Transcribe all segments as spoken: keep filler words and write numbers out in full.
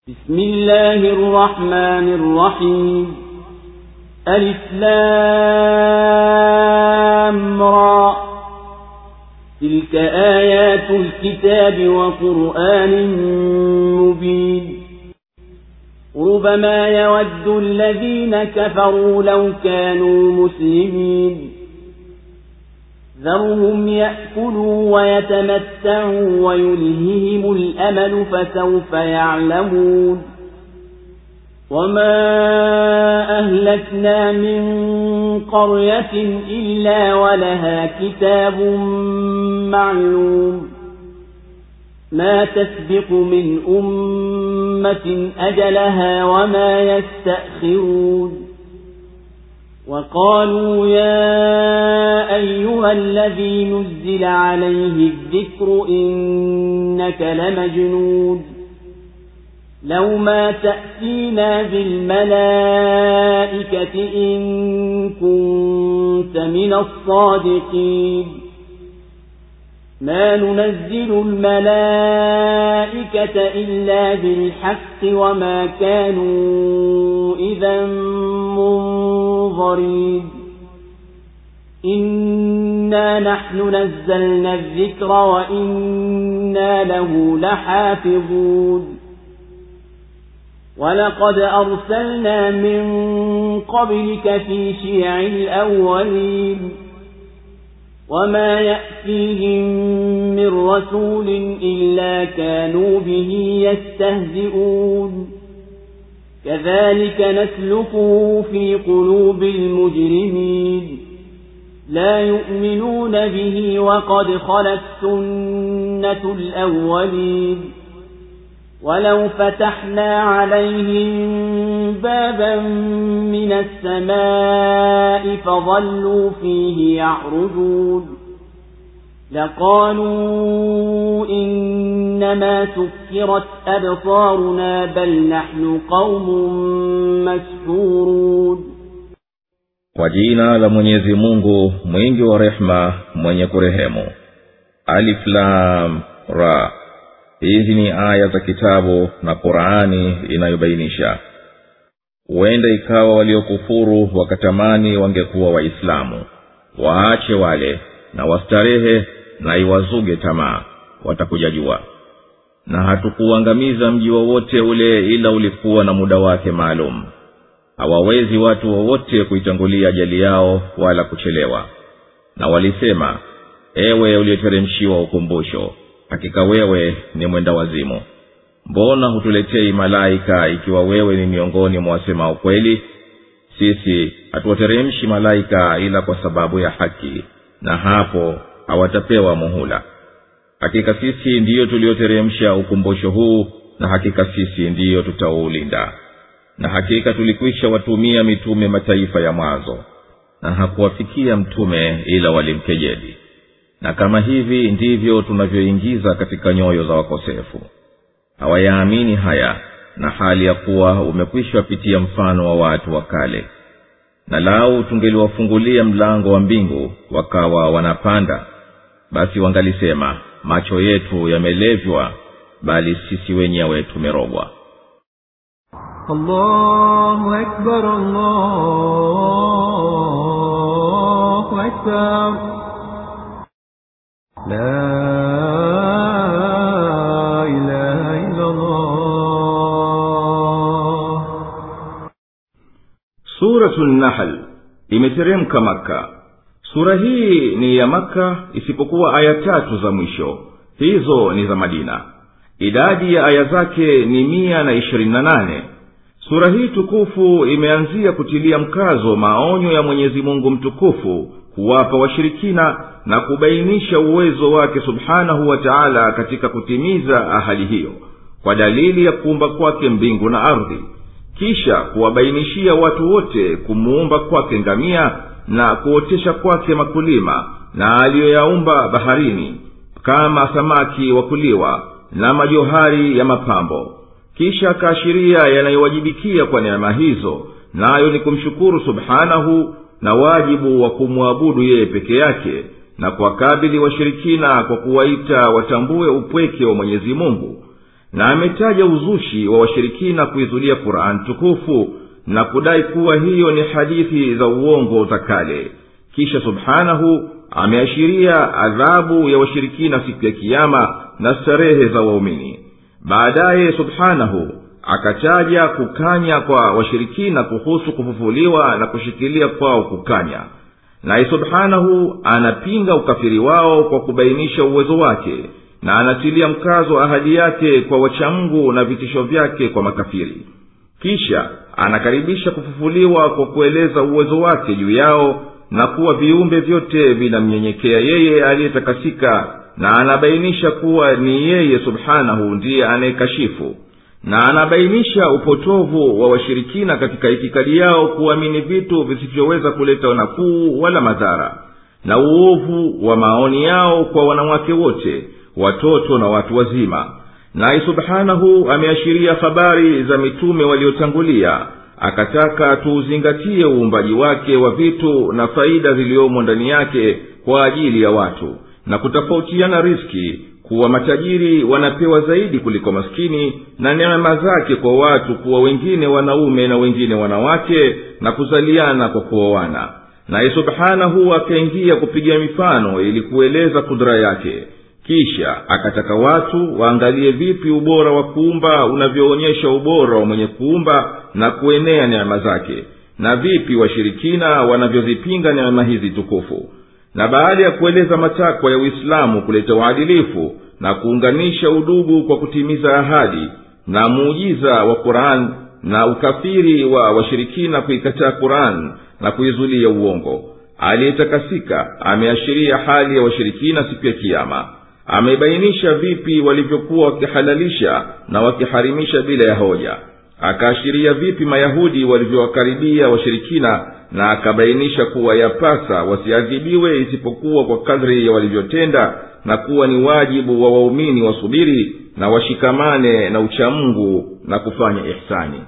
بسم الله الرحمن الرحيم ألف لام را تلك آيات الكتاب وقرآن مبين ربما يود الذين كفروا لو كانوا مسلمين ذرهم يأكلوا ويتمتعوا ويلههم الأمل فسوف يعلمون وما أهلكنا من قرية إلا ولها كتاب معلوم ما تسبق من أمة أجلها وما يستأخرون وقالوا يا أيها الذي نزل عليه الذكر إنك لمجنون لو ما تأتينا بالملائكة إن كنت من الصادقين ما ننزل الملائكة إلا بالحق وما كانوا إذا منظرين إنا نحن نزلنا الذكر وإنا له لحافظون ولقد أرسلنا من قبلك في شيع الأولين وما يأتيهم من رسول إلا كانوا به يستهزئون كذلك نسلكه في قلوب المجرمين لا يؤمنون به وقد خلت سنة الأولين ولو فتحنا عليهم بابا من السماء فظلوا فيه يعرجون لقالوا إنما سكرت أبصارنا بل نحن قوم مسحورون. Kwa jina la Mwenyezi Mungu mwingi wa rehema mwenye kurehemu. Alif Lam Ra. Hizi ni aya za kitabu na Qur'ani inayobainisha. Huenda ikawa waliokufuru wakatamani wangekuwa waislamu. Waache wale na wastarehe na iwazuge tamaa, watakujajua. Na hatukuangamiza mji wowote ule ila ulikuwa na muda wake maalum. Hawawezi watu wowote kuitangulia ajali yao wala kuchelewa. Na walisema, ewe uliyeteremshiwa ukumbusho, hakika wewe ni mwenda wazimu. Mbona hutuletei malaika ikiwa wewe ni miongoni mwa wasema ukweli? Sisi hatuwateremshi malaika ila kwa sababu ya haki, na hapo hawatapewa muhula. Hakika sisi ndiyo tulioteremsha ukumbusho huu, na hakika sisi ndiyo tutaulinda. Na hakika tulikwisha watumia mitume mataifa ya mwanzo, na hakuwafikia mtume ila walimkejeli. Na kama hivi ndivyo tunavyoingiza katika nyoyo za wakosefu. Hawayaamini haya, na hali ya kuwa umekwisha pitia mfano wa watu wa kale. Na lau tungeliwafungulia mlango wa mbingu wakawa wanapanda, basi wangalisema, macho yetu yamelevywa, bali sisi wenyewe tumerogwa. Allahu Akbar, Allahu Akbar. La ilaha illallah. Suratul Nahl imeteremka Makka. Sura hii ni ya Makka isipokuwa aya tatu za mwisho. Hizo ni za Madina. Idadi ya aya zake ni mia na ishirini na nane. Sura hii tukufu imeanzia kutilia mkazo maonyo ya Mwenyezi Mungu mtukufu kuwapa washirikina na kubainisha uwezo wake subhanahu wa ta'ala katika kutimiza ahadi hiyo kwa dalili ya kuumba kwake mbingu na ardhi, kisha kuwabainishia watu wote kumuumba kwake ngamia na kuotesha kwake makulima na aliyoyaumba baharini kama samaki wa kuliwa na majohari ya mapambo. Kisha kaashiria yanayowajibikia kwa neema hizo, nayo ni kumshukuru subhanahu na wajibu wa kumwabudu yeye peke yake, na kuwakabili washirikina kwa kuwaita watambue upweke wa Mwenyezi Mungu, na ametaja uzushi wa washirikina kuizulia Qur'an tukufu na kudai kuwa hiyo ni hadithi za uongo za kale. Kisha subhanahu ameashiria adhabu ya washirikina siku ya kiyama na starehe za waumini. Baadaye subhanahu akataja kukanya kwa washirikina kuhusu kufufuliwa na kushikilia kwao kukanya. Naye subhanahu anapinga ukafiri wao kwa kubainisha uwezo wake, na anatilia mkazo ahadi yake kwa wachamgu na vitisho vyake kwa makafiri. Kisha anakaribisha kufufuliwa kwa kueleza uwezo wake juu yao na kuwa viumbe vyote vinamnyenyekea yeye aliyetakasika, na anabainisha kuwa ni yeye subhanahu ndiye anayekashifu, na anabainisha upotovu wa washirikina katika itikadi yao kuamini vitu visivyoweza kuleta nafuu wala madhara, na uovu wa maoni yao kwa wanawake wote, watoto na watu wazima. Naye subhanahu ameashiria habari za mitume waliotangulia, akataka tuuzingatie uumbaji wake wa vitu na faida ziliomo ndani yake kwa ajili ya watu, na kutofautiana riziki, kuwa matajiri wanapewa zaidi kuliko maskini, na neema zake kwa watu kuwa wengine wanaume na wengine wanawake, na kuzaliana kwa kuoana. Naye subhanahu akaingia kupiga mifano ili kueleza kudra yake. Kisha akataka watu waangalie vipi ubora wa kuumba unavyoonyesha ubora wa mwenye kuumba na kuenea neema zake, na vipi washirikina wanavyozipinga neema hizi tukufu. Na baada ya kueleza matakwa ya Uislamu kuleta uadilifu na kuunganisha udugu kwa kutimiza ahadi, na muujiza wa Qur'an na ukafiri wa washirikina kuikataa Qur'an na kuizulia uongo, aliyetakasika ameashiria hali ya washirikina siku ya kiyama. Amebainisha vipi walivyokuwa wakihalalisha na wakiharimisha bila ya hoja. Akaashiria vipi Mayahudi walivyowakaribia washirikina, na akabainisha kuwa yapasa wasiadhibiwe isipokuwa kwa kadri ya walivyotenda, na kuwa ni wajibu wa waumini wasubiri na washikamane na uchamungu na kufanya ihsani.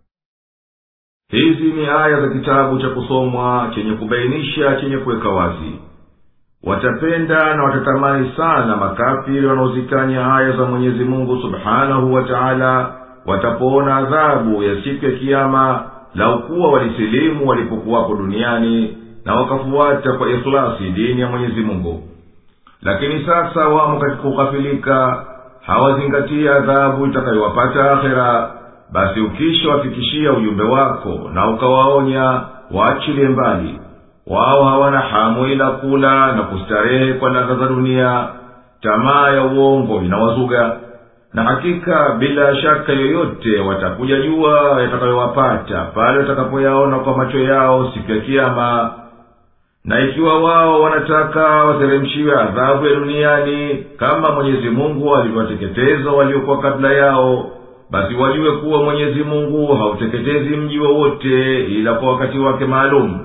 Hizi ni aya za kitabu cha kusomwa chenye kubainisha, chenye kuweka wazi. Watapenda na watatamani sana makafiri wanaozikanya aya za Mwenyezi Mungu subhanahu wa ta'ala watapoona adhabu ya siku ya kiyama, lau kuwa walisilimu walipokuwapo duniani na wakafuata kwa ikhlasi dini ya Mwenyezi Mungu. Lakini sasa wamo katika kukafilika, hawazingatia adhabu itakayowapata akhera. Basi ukisha wafikishia ujumbe wako na ukawaonya, waachilie mbali. Wao hawana hamu ila kula na kustarehe kwa ladha za dunia. Tamaa ya uongo inawazuga, na hakika bila shaka yoyote watakuja jua yatakayowapata pale watakapoyaona kwa macho yao siku ya kiyama. Na ikiwa wao wanataka wateremshiwe adhabu ya duniani kama Mwenyezi Mungu alivyowateketeza waliokuwa kabla yao, basi wajue kuwa Mwenyezi Mungu hauteketezi mji wowote ila kwa wakati wake maalum.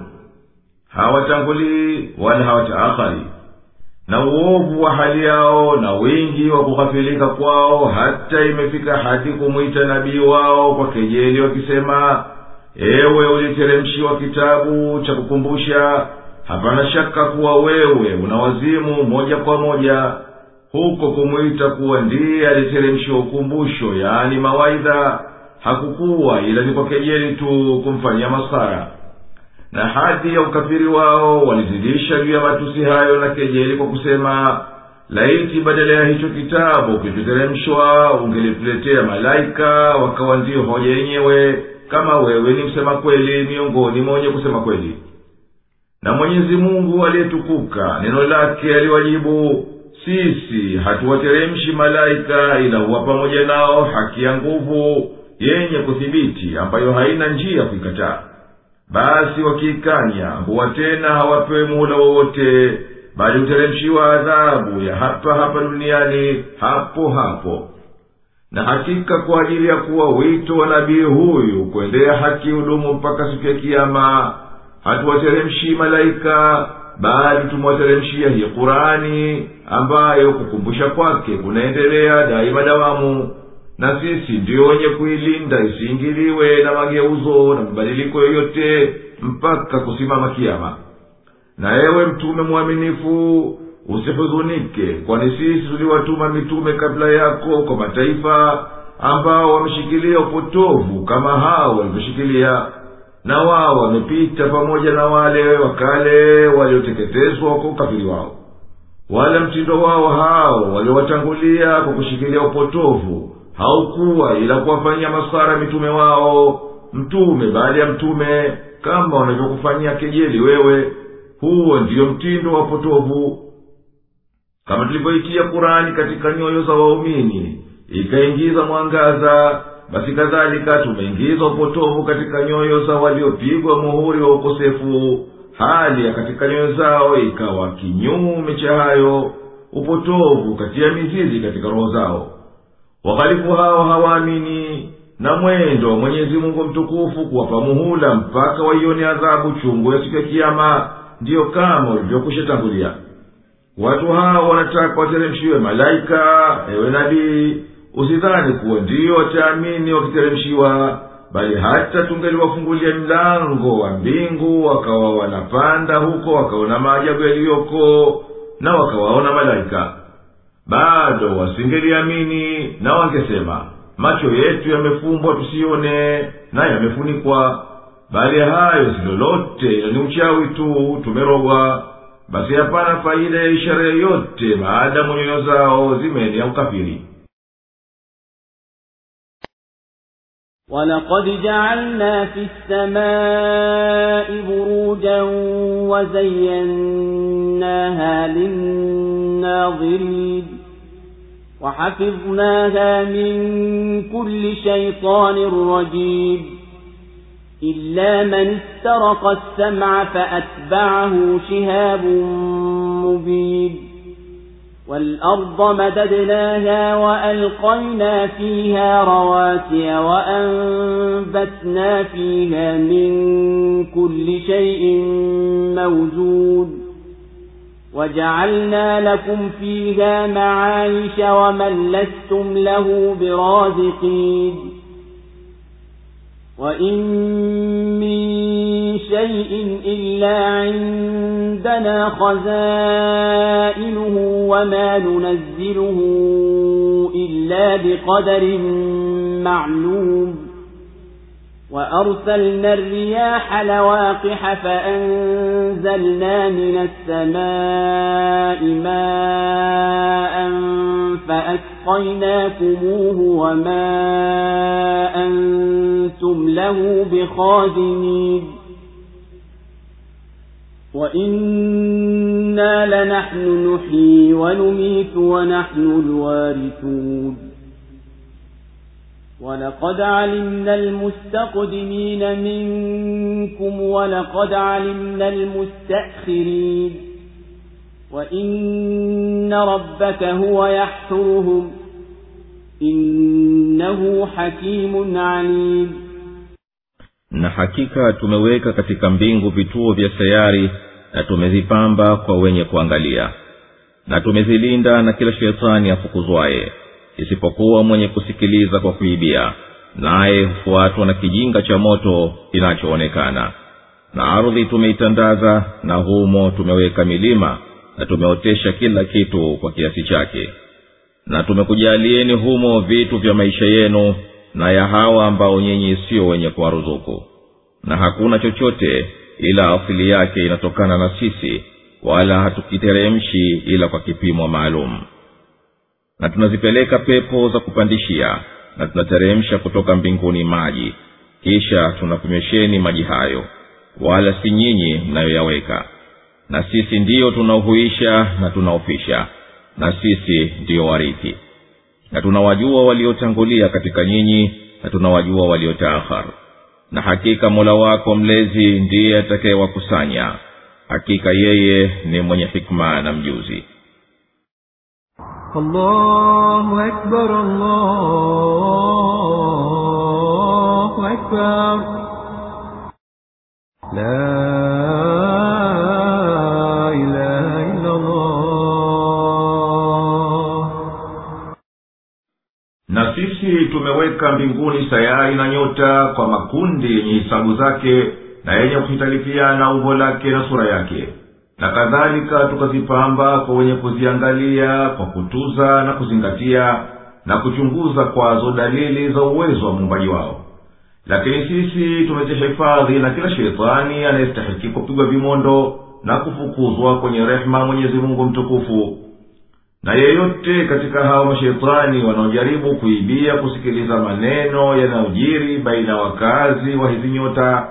Hawatangulii wala hawataakhari. Na uovu wa hali yao na wingi wa kughafilika kwao hata imefika hadi kumuita nabii wao kwa kejeli wakisema, ewe uliteremshiwa kitabu cha kukumbusha, hapana shaka kuwa wewe unawazimu moja kwa moja. Huko kumuita kuwa ndiye aliteremshiwa ukumbusho, yaani mawaidha, hakukuwa ila ni kwa kejeli tu kumfanyia masara. Na hadi ya ukafiri wao walizidisha juu ya matusi hayo na kejeli kwa kusema, laiti badala ya hicho kitabu kituteremshwa ungelituletea malaika wakawa ndio hoja yenyewe, kama wewe ni msema kweli miongoni mwa wenye kusema kweli. Na Mwenyezi Mungu aliyetukuka neno lake aliwajibu, sisi hatuwateremshi malaika ila huwa pamoja nao haki ya nguvu yenye kuthibiti ambayo haina njia kuikataa. Basi wakikanya huwa tena hawapewe muhula wowote, bali uteremshiwa adhabu ya hapa hapa duniani hapo hapo. Na hakika kwa ajili ya kuwa wito wa nabii huyu kuendea haki udumu mpaka siku ya kiyama, hatuwateremshi malaika, bali tumwateremshia hii Qur'ani ambayo kukumbusha kwake kunaendelea daima dawamu. Na sisi ndio wenye kuilinda isiingiliwe na mageuzo na mabadiliko yoyote mpaka kusimama kiyama. Na ewe mtume mwaminifu, usihuzunike, kwani sisi tuliwatuma mitume kabla yako kwa mataifa, ambao wameshikilia upotovu kama hao walivyoshikilia, na wao wamepita pamoja na wale wakale walioteketezwa kwa ukafiri wao. Wala mtindo wao hao waliowatangulia kwa kushikilia upotovu haukuwa ila kuwafanyia maskhara mitume wao, mtume baada ya mtume, kama wanavyokufanyia kejeli wewe. Huo ndiyo mtindo wa upotovu. Kama tulivyoitia Kurani katika nyoyo za waumini ikaingiza mwangaza, basi kadhalika tumeingiza upotovu katika nyoyo za waliopigwa muhuri wa ukosefu, hali ya katika nyoyo zao ikawa kinyume cha hayo, upotovu katia mizizi katika roho zao. Wakhalifu hao hawaamini, na mwendo wa Mwenyezi Mungu mtukufu kuwapa muhula mpaka waione adhabu chungu ya siku ya kiyama, ndiyo kama ulivyokusha tangulia. Watu hao wanataka wateremshiwe malaika. Ewe nabii, usidhani kuwa ndiyo wataamini wakiteremshiwa, bali hata tungeliwafungulia mlango wa mbingu wakawa wanapanda huko, wakaona maajabu yaliyoko, na wakawaona malaika, bado wasingeliamini, na wangesema macho yetu yamefumbwa tusione, na yamefunikwa. Bali hayo si lolote, ni uchawi tu, tumerogwa. Basi hapana faida ya ishara yoyote maadamu nyoyo zao zimeenea ukafiri. وَلَقَدْ جَعَلْنَا فِي السَّمَاءِ بُرُوجًا وَزَيَّنَّاهَا لِلنَّاظِرِينَ وَحَفِظْنَاهَا مِنْ كُلِّ شَيْطَانٍ رَجِيمٍ إِلَّا مَنِ اسْتَرَقَ السَّمْعَ فَأَتْبَعَهُ شِهَابٌ مُبِينٌ وَالْأَرْضَ مَدَدْنَاهَا وَأَلْقَيْنَا فِيهَا رَوَاسِيَ وَأَنبَتْنَا فِيهَا مِنْ كُلِّ شَيْءٍ مَوْزُونٍ وَجَعَلْنَا لَكُمْ فِيهَا مَعَايِشَ وَمَنْ لَسْتُمْ لَهُ بِرَازِقِينَ وَإِنْ مِنْ شَيْءٍ إِلَّا عِنْدَنَا خَزَائِنُهُ وَمَا نُنَزِّلُهُ إِلَّا بِقَدَرٍ مَعْلُومٍ وَأَرْسَلْنَا الرِّيَاحَ لَوَاقِحَ فَأَنْزَلْنَا مِنَ السَّمَاءِ مَاءً فَأَسْقَيْنَاكُمُوهُ وَمَا أَنْتُمْ لَهُ بِخَازِنِينَ وَإِنَّا لَنَحْنُ نُحْيِي وَنُمِيتُ وَنَحْنُ الْوَارِثُونَ وَلَقَدْ عَلِمْنَا الْمُسْتَقْدِمِينَ مِنكُمْ وَلَقَدْ عَلِمْنَا الْمُسْتَأْخِرِينَ وَإِنَّ رَبَّكَ هُوَ يَحْشُرُهُمْ إِنَّهُ حَكِيمٌ عَلِيمٌ. Na hakika tumeweka katika mbingu vituo vya sayari, na tumezipamba kwa wenye kuangalia, na tumezilinda na kila shetani afukuzwaye, isipokuwa mwenye kusikiliza kwa kuibia, naye hufuatwa na kijinga cha moto kinachoonekana. Na ardhi tumeitandaza, na humo tumeweka milima, na tumeotesha kila kitu kwa kiasi chake. Na tumekujalieni humo vitu vya maisha yenu, na ya hawa ambao nyinyi sio wenye kuwaruzuku. Na hakuna chochote ila asili yake inatokana na sisi, wala hatukiteremshi ila kwa kipimo maalum. Na tunazipeleka pepo za kupandishia, na tunateremsha kutoka mbinguni maji, kisha tunakunywesheni maji hayo, wala si nyinyi mnayoyaweka. Na sisi ndiyo tunaohuisha na tunaofisha, na sisi ndiyo warithi. Na tunawajua waliotangulia katika nyinyi, na tunawajua waliotaakhar. Na hakika Mola wako mlezi ndiye atakayewakusanya, hakika yeye ni mwenye hikma na mjuzi. الله أكبر الله أكبر لا إله إلا الله. Na sisi tumeweka mbinguni sayari na nyota kwa makundi yenye hisabu zake, na yenye kuhitalifiana umbo lake na sura yake. Na kadhalika tukazipamba kwa wenye kuziangalia kwa kutuza na kuzingatia, na kuchunguza kwazo dalili za uwezo wa muumbaji wao. Lakini sisi tumejihifadhi na kila shetani anayestahiki kupigwa vimondo na kufukuzwa kwenye rehema Mwenyezi Mungu mtukufu. Na yeyote katika hao mashetani wanaojaribu kuibia kusikiliza maneno yanayojiri baina wakazi wa hizi nyota,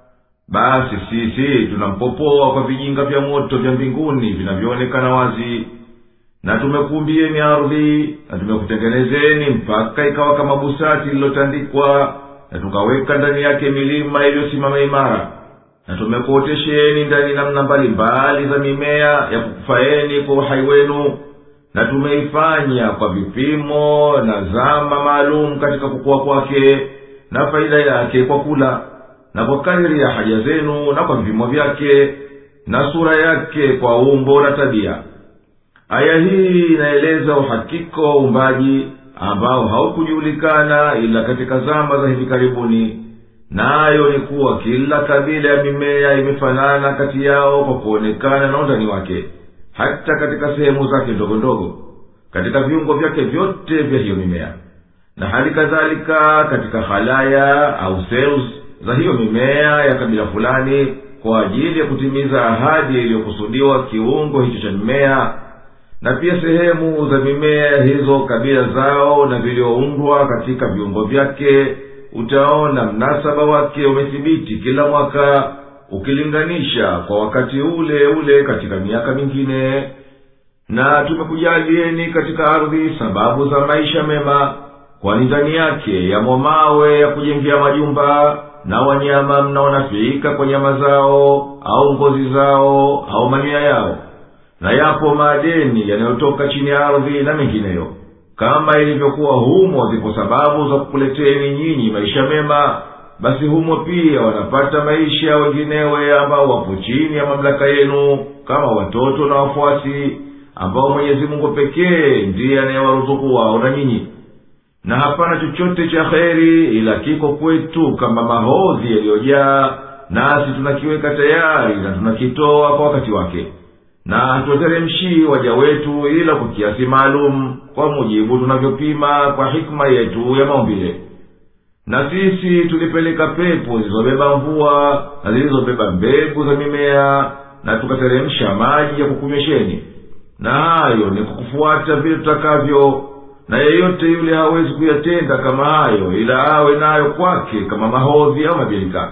basi sisi tunampopoa kwa vijinga vya moto vya mbinguni vinavyoonekana wazi. Na tumekuumbieni ardhi, na tumekutengenezeni mpaka ikawa kama busati lilotandikwa, na tukaweka ndani yake milima iliyosimama imara. Na tumekuotesheni ndani namna mbalimbali za mimea ya kukufaeni kwa uhai wenu, na tumeifanya kwa vipimo na zama maalum katika kukua kwake na faida yake kwa kula, na kwa kadiri ya haja zenu, na kwa vipimo vyake na sura yake kwa umbo na tabia. Aya hii inaeleza uhakika wa uumbaji ambao haukujulikana ila katika zama za hivi karibuni, nayo ni kuwa kila kabila ya mimea imefanana kati yao kwa kuonekana na undani wake, hata katika sehemu zake ndogo ndogo, katika viungo vyake vyote vya hiyo mimea. Na hali kadhalika katika halaya au cells za hiyo mimea ya kabila fulani, kwa ajili ya kutimiza ahadi iliyokusudiwa kiungo hicho cha mimea. Na pia sehemu za mimea hizo kabila zao na vilioundwa katika viungo vyake, utaona mnasaba wake umethibiti kila mwaka, ukilinganisha kwa wakati ule ule katika miaka mingine. Na tumekujalieni katika ardhi sababu za maisha mema, kwani ndani yake yamo mawe ya kujengea majumba, na wanyama mnaonafika kwa nyama zao au ngozi zao au manyoya yao. Na yapo madeni yanayotoka chini ya ardhi na mengineyo. Kama ilivyokuwa humo zipo sababu za kukuleteni nyinyi maisha mema, basi humo pia wanapata maisha wenginewe ambao wapo chini ya mamlaka yenu, kama watoto na wafuasi, ambao Mwenyezi Mungu pekee ndiye anayewaruzuku wao na nyinyi. Na hapana chochote cha kheri ila kiko kwetu kama mahodhi yaliyojaa, nasi tunakiweka tayari na tunakitoa kwa wakati wake. Na hatuwateremshii waja wetu ila kwa kiasi maalum, kwa mujibu tunavyopima kwa hikma yetu ya maumbile. Na sisi tulipeleka pepo zilizobeba mvua na zilizobeba mbegu za mimea, na tukateremsha maji ya kukunywesheni. Na hayo ni kukufuata vile tutakavyo, na yeyote yule hawezi kuyatenda kama hayo ila awe nayo kwake kama mahodhi au mabilika.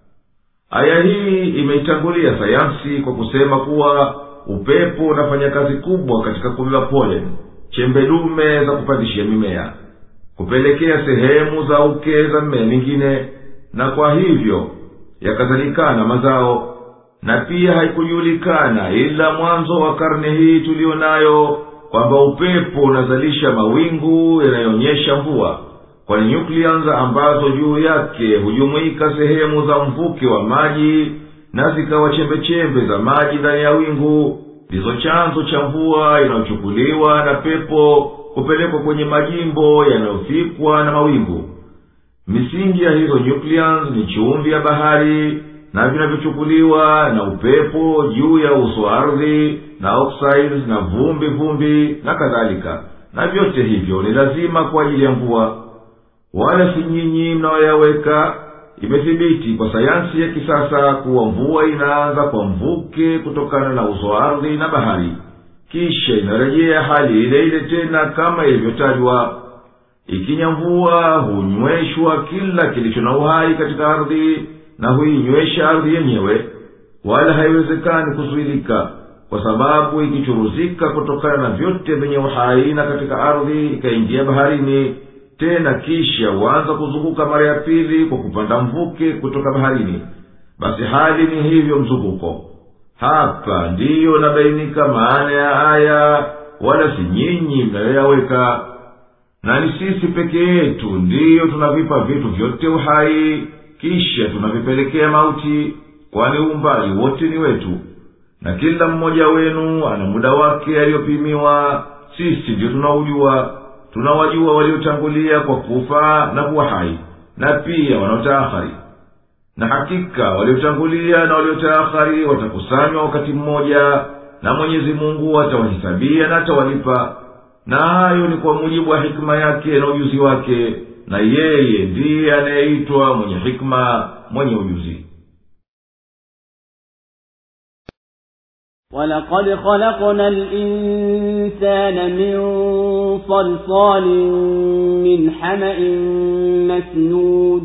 Aya hii imeitangulia sayansi kwa kusema kuwa upepo unafanya kazi kubwa katika kubeba pollen, chembe dume za kupandishia mimea, kupelekea sehemu za uke za mmea mingine, na kwa hivyo yakazalikana mazao. Na pia haikujulikana ila mwanzo wa karne hii tulionayo kwamba upepo unazalisha mawingu yanayonyesha mvua, kwani nucleons ambazo juu yake hujumuika sehemu za mvuke wa maji na zikawa chembe-chembe za maji ndani ya wingu, ndizo chanzo cha mvua inayochukuliwa na pepo kupelekwa kwenye majimbo yanayofikwa na mawingu. Misingi ya hizo nucleons ni chumvi ya bahari na vinavyochukuliwa na upepo juu ya uso ardhi, na oxides na vumbi vumbi na kadhalika. Na vyote hivyo ni lazima kwa ajili ya mvua, wala si nyinyi mnaoyaweka. Imethibiti kwa sayansi ya kisasa kuwa mvua inaanza kwa mvuke kutokana na uso ardhi na bahari, kisha inarejea hali ile ile tena kama ilivyotajwa. Ikinya mvua hunyweshwa kila kilicho na uhai katika ardhi, na huinywesha ardhi yenyewe, wala haiwezekani kuzuilika, kwa sababu ikichuruzika kutokana na vyote vyenye uhai na katika ardhi ikaingia baharini, tena kisha huanza kuzunguka mara ya pili kwa kupanda mvuke kutoka baharini, basi hali ni hivyo mzunguko. Hapa ndiyo nabainika maana ya aya, wala si nyinyi mnayoyaweka. Na ni sisi peke yetu ndiyo tunavipa vitu vyote uhai, kisha tunavipelekea mauti, kwani umbali wote ni wetu. Na kila mmoja wenu ana muda wake aliyopimiwa, sisi ndiyo tunaujua. Tunawajua waliotangulia kwa kufa na kuwa hai, na pia wanaotaakhari. Na hakika waliotangulia na waliotaakhari watakusanywa wakati mmoja, na Mwenyezi Mungu atawahisabia na atawalipa. na hayo ni kwa mujibu wa hikma yake na ujuzi wake, na yeye ndiye anayeitwa mwenye hikma, mwenye ujuzi. وَلَقَدْ خَلَقْنَا الْإِنسَانَ مِنْ صَلْصَالٍ مِنْ حَمَإٍ مَسْنُونٍ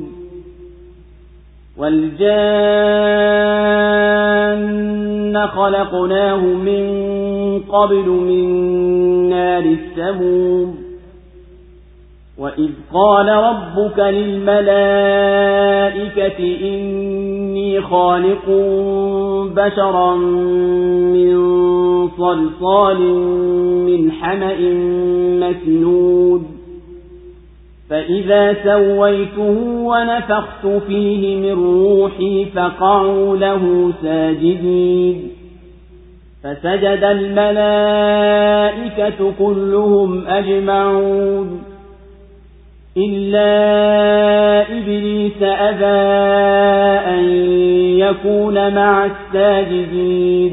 وَالْجَانَّ خَلَقْنَاهُ مِنْ قَبْلُ مِنْ نَارِ السَّمُومِ وَإِذْ قَالَ رَبُّكَ لِلْمَلَائِكَةِ إِنِّي خَالِقٌ بَشَرًا مِنْ صَلْصَالٍ مِنْ حَمَإٍ مَسْنُونٍ فَإِذَا سَوَّيْتُهُ وَنَفَخْتُ فِيهِ مِنْ رُوحِي فَقَعُوا لَهُ سَاجِدِينَ فَسَجَدَ الْمَلَائِكَةُ كُلُّهُمْ أَجْمَعُونَ إِلَّا إِبْلِيسَ أَبَى أَن يَكُونَ مَعَ السَّاجِدِينَ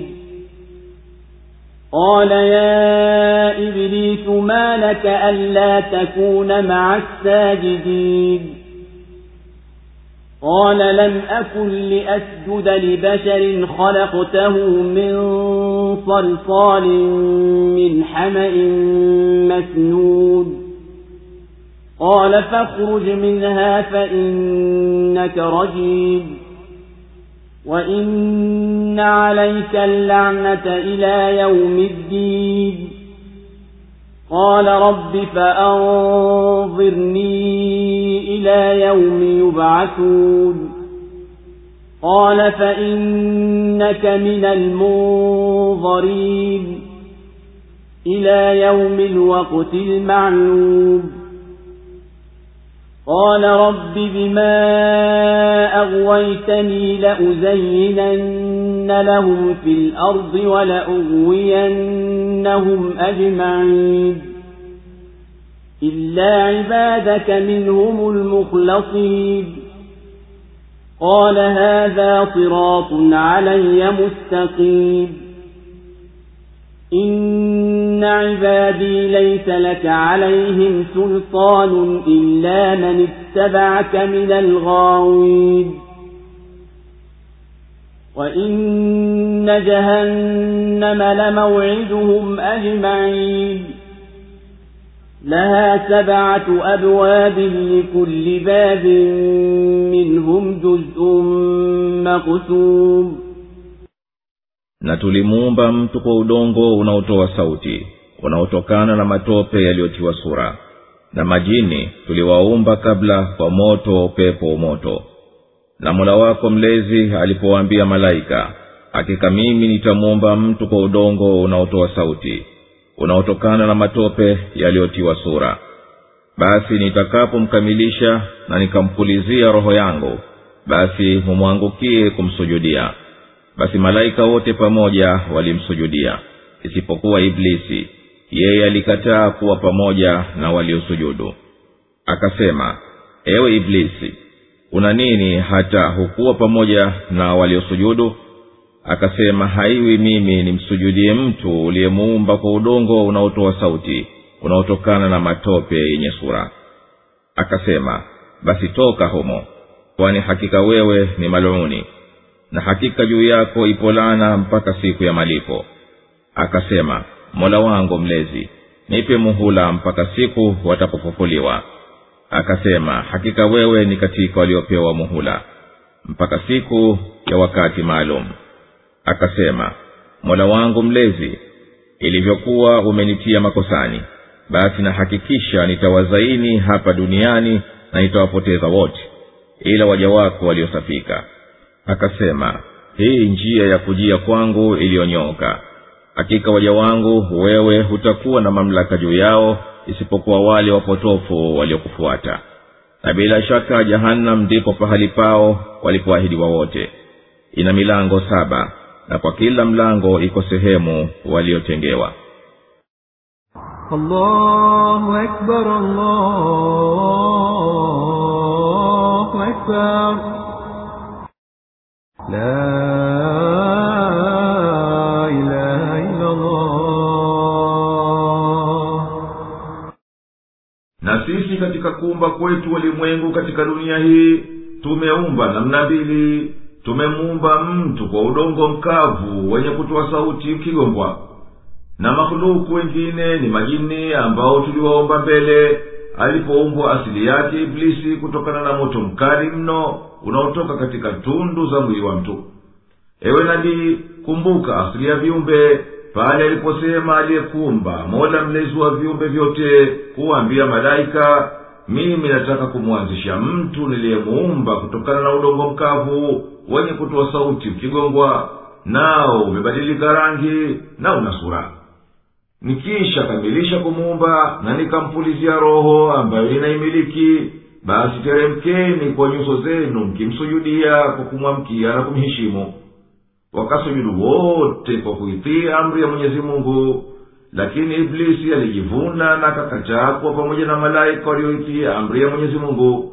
قَالَ يَا إِبْلِيسُ مَا لَكَ أَلَّا تَكُونَ مَعَ السَّاجِدِينَ قَالَ لَمْ أَكُنْ لِأَسْجُدَ لِبَشَرٍ خَلَقْتَهُ مِنْ صَلْصَالٍ مِنْ حَمَإٍ مسنون قال فاخرج منها فإنك رجيم وإن عليك اللعنة إلى يوم الدين قال رب فأنظرني إلى يوم يبعثون قال فإنك من المنظرين إلى يوم الوقت المعلوم قال رب بما أغويتني لأزينن لهم في الأرض ولأغوينهم أجمعين إلا عبادك منهم المخلصين قال هذا صراط علي مستقيم إن عبادي ليس لك عليهم سلطان إلا من اتبعك من الغاوين وإن جهنم لموعدهم أجمعين لها سبعة أبواب لكل باب منهم جزء مقسوم na tulimuumba mtu kwa udongo unaotoa sauti unaotokana na matope yaliyotiwa sura, na majini tuliwaumba kabla kwa moto pepo moto. Na Mola wako mlezi alipowaambia malaika, hakika mimi nitamuumba mtu kwa udongo unaotoa sauti unaotokana na matope yaliyotiwa sura, basi nitakapomkamilisha na nikampulizia roho yangu, basi mumwangukie kumsujudia. Basi malaika wote pamoja walimsujudia isipokuwa Iblisi, yeye alikataa kuwa pamoja na waliosujudu. Akasema, ewe Iblisi, una nini hata hukuwa pamoja na waliosujudu? Akasema, haiwi mimi nimsujudie mtu uliyemuumba kwa udongo unaotoa sauti unaotokana na matope yenye sura. Akasema, basi toka humo, kwani hakika wewe ni maluni, na hakika juu yako ipo laana mpaka siku ya malipo. Akasema, Mola wangu mlezi, nipe muhula mpaka siku watapofufuliwa. Akasema, hakika wewe ni katika waliopewa muhula mpaka siku ya wakati maalum. Akasema, Mola wangu mlezi, ilivyokuwa umenitia makosani, basi na hakikisha nitawazaini hapa duniani na nitawapoteza wote ila waja wako waliosafika. Akasema, hii njia ya kujia kwangu iliyonyooka. Hakika waja wangu wewe hutakuwa na mamlaka juu yao isipokuwa wale wapotofu waliokufuata. Na bila shaka Jahannam ndipo pahali pao walipoahidiwa wote. Ina milango saba, na kwa kila mlango iko sehemu waliotengewa. Allahu Akbar, Allahu Akbar. La ilaha illa Allah. katika kuumba kwetu ulimwengu katika dunia hii tumeumba namna mbili. Tumemuumba mtu kwa udongo mkavu wenye kutoa sauti ukigongwa, na makhluku wengine ni majini ambao tuliwaomba mbele alipoumbwa asili yake Iblisi kutokana na moto mkali mno unaotoka katika tundu za mwili wa mtu. Ewe nabii, kumbuka asili ya viumbe pale aliposema aliyekuumba Mola mlezi wa viumbe vyote kuambia malaika, mimi nataka kumwanzisha mtu niliyemuumba kutokana na udongo mkavu wenye kutoa sauti ukigongwa, nao umebadilika rangi na una sura. Nikisha kamilisha kumuumba na nikampulizia roho ambayo inaimiliki, basi teremkeni kwa nyuso zenu mkimsujudia kwa kumwamkia na kumheshimu. Wakasujudu wote kwa kuitii amri ya Mwenyezi Mungu, lakini Iblisi alijivuna na akakataa kuwa pamoja na malaika walioitii amri ya Mwenyezi Mungu.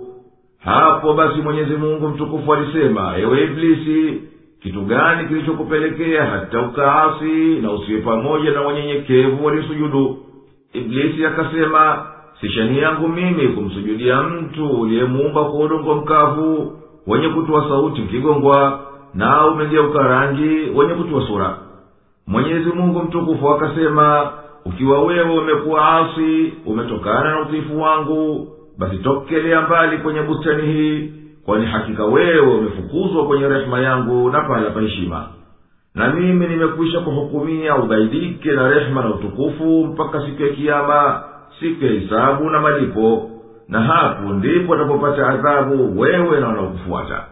Hapo basi Mwenyezi Mungu mtukufu alisema, ewe Iblisi, kitu gani kilichokupelekea hata ukaasi na usiwe pamoja na wanyenyekevu walisujudu? Iblisi akasema, si shani yangu mimi kumsujudia mtu uliyemuumba kwa udongo mkavu wenye kutoa sauti ukigongwa, na umegeuka rangi wenye kutoa sura. Mwenyezi Mungu mtukufu akasema, ukiwa wewe umekuwa asi, umetokana na utiifu wangu, basi tokelea mbali kwenye bustani hii, kwani hakika wewe umefukuzwa kwenye rehema yangu na pahala pa heshima. Na mimi nimekwisha kuhukumia ubaidike na rehema na utukufu mpaka siku ya kiyama, siku ya hisabu na malipo, na hapo ndipo atapopata adhabu wewe na wanaokufuata.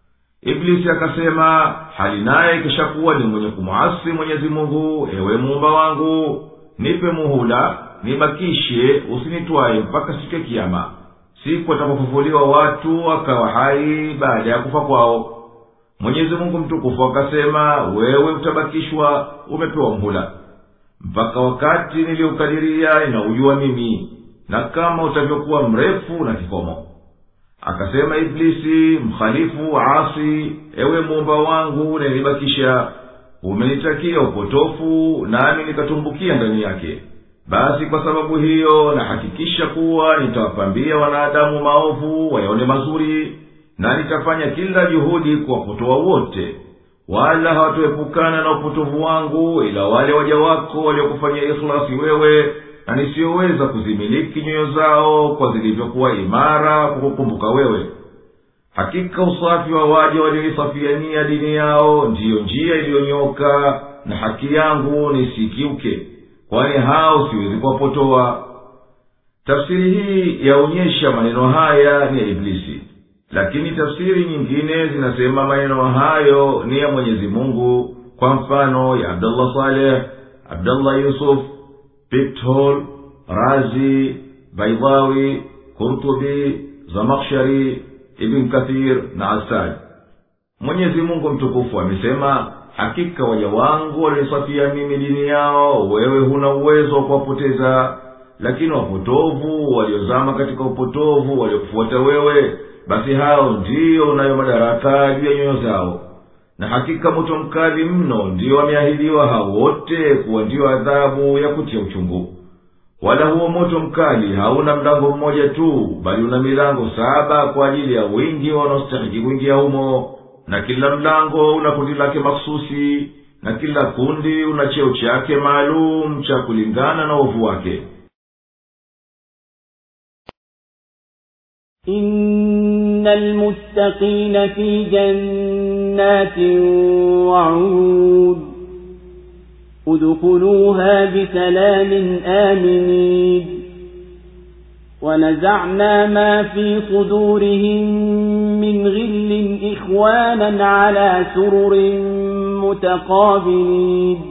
Iblisi akasema, hali naye kishakuwa ni mwenye kumuasi Mwenyezi Mungu, ewe muumba wangu, nipe muhula nibakishe, usinitwae mpaka siku ya kiyama, siku atapofufuliwa watu wakawa hai baada ya kufa kwao. Mwenyezi Mungu mtukufu akasema, wewe utabakishwa, umepewa muhula mpaka wakati niliokadiria inaujua mimi, na kama utavyokuwa mrefu na kikomo. Akasema Iblisi, mkhalifu asi, ewe muumba wangu na nibakisha, umenitakia upotofu nami nikatumbukia ndani yake. Basi kwa sababu hiyo na hakikisha kuwa nitawapambia wanadamu maovu wayaone mazuri, na nitafanya kila juhudi kwa kutoa wote, wala hawatoepukana na upotovu wangu ila wale waja wako waliokufanyia ikhlasi wewe, na nisioweza kuzimiliki nyoyo zao kwa zilivyokuwa imara kwa kukumbuka wewe. Hakika usafi wa waja walioisafiania dini yao ndiyo njia iliyonyoka, na haki yangu nisikiuke, kwani hao siwezi kuwapotoa. Tafsiri hii yaonyesha maneno haya ni ya Iblisi, lakini tafsiri nyingine zinasema maneno hayo ni ya Mwenyezi Mungu, kwa mfano ya Abdullah Saleh, Abdullah Yusuf, Pictol, Razi, Baydawi, Qurtubi, Zamakhshari, Ibn Kathir na Asad. Mwenyezi Mungu mtukufu amesema, hakika waja wangu walisafia mimi dini yao, wewe huna uwezo wa kuwapoteza, lakini wapotovu waliozama katika upotovu waliokufuata wewe, basi hao ndio unayo madaraka juu ya nyoyo zao. Na hakika moto mkali mno ndio wameahidiwa hao wote kuwa ndio adhabu ya kutia uchungu. Wala huo moto mkali hauna mlango mmoja tu, bali una milango saba kwa ajili ya wingi wanaostahiki kuingia humo, na kila mlango una kundi lake mahsusi, na kila kundi una cheo chake maalum cha kulingana na ovu wake. Innal muttaqina fi jannatin wa'ud udkhuluha bisalamin aminin ونزعنا ما في صدورهم من غل إخوانا على سرر متقابلين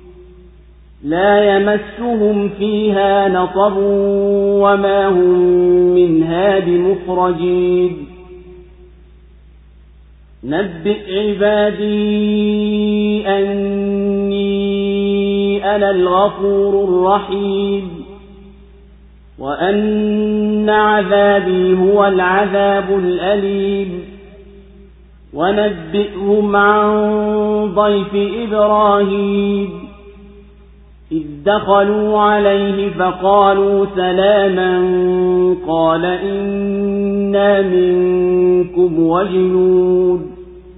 لا يمسهم فيها نصب وما هم منها بمخرجين نبئ عبادي أني أنا الغفور الرحيم وأن عذابي هو العذاب الأليم ونبئهم عن ضيف إبراهيم إذ دخلوا عليه فقالوا سلاما قال إنا منكم وجلون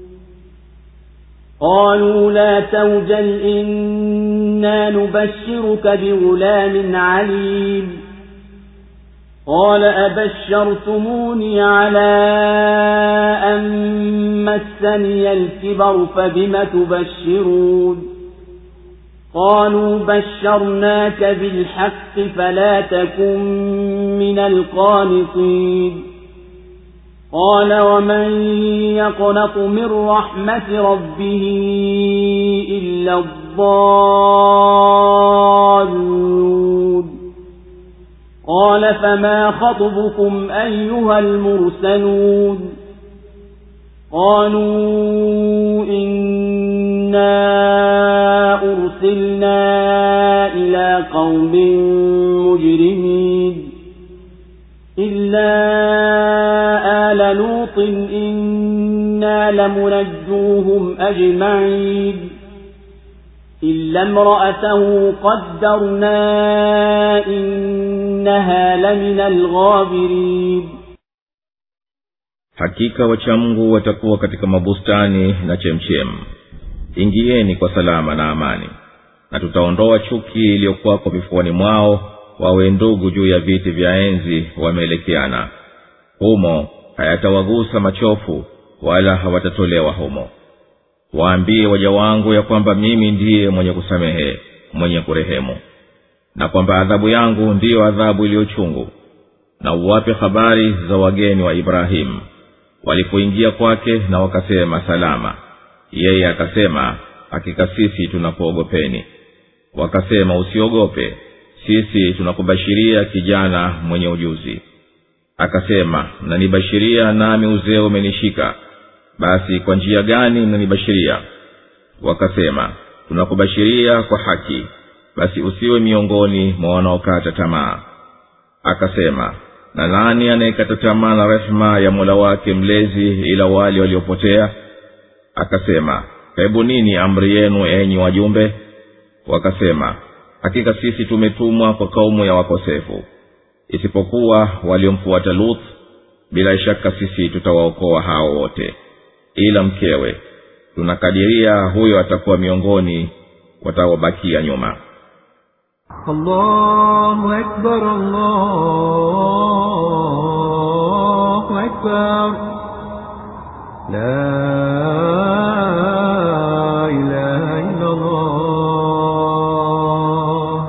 قالوا لا توجل إنا نبشرك بغلام عليم قال أبشرتموني على أن مسني الكبر فبم تبشرون قالوا بشرناك بالحق فلا تكن من القانطين قال ومن يقنط من رحمة ربه إلا الضالون قال فما خطبكم أيها المرسلون قالوا إنا أرسلنا إلى قوم مجرمين إلا آل لوط إنا لمنجوهم أجمعين إلا امرأته قدرنا إنها لمن الغابرين. Hakika wacha Mungu watakuwa katika mabustani na chemchem. Ingieni kwa salama na amani, na tutaondoa chuki iliyokuwa kwa vifuani mwao, wawe ndugu juu ya viti vya enzi wameelekeana. Humo hayatawagusa machofu wala hawatatolewa humo. Waambie waja wangu ya kwamba mimi ndiye mwenye kusamehe, mwenye kurehemu, na kwamba adhabu yangu ndiyo adhabu iliyochungu. Na uwape habari za wageni wa Ibrahimu walipoingia kwake na wakasema salama. Yeye akasema hakika sisi tunakuogopeni. Wakasema usiogope, sisi tunakubashiria kijana mwenye ujuzi. Akasema mnanibashiria nami uzee umenishika, basi kwa njia gani mnanibashiria? Wakasema tunakubashiria kwa haki, basi usiwe miongoni mwa wanaokata tamaa. Akasema na nani anayekata tamaa na rehema ya Mola wake mlezi ila wale waliopotea? Akasema hebu nini amri yenu enyi wajumbe? Wakasema hakika sisi tumetumwa kwa kaumu ya wakosefu, isipokuwa waliomfuata Lut, bila shaka sisi tutawaokoa hao wote ila mkewe. Tunakadiria huyo atakuwa miongoni watawabakia nyuma. Allahu Akbar, Allahu Akbar, la ilaha illa Allah.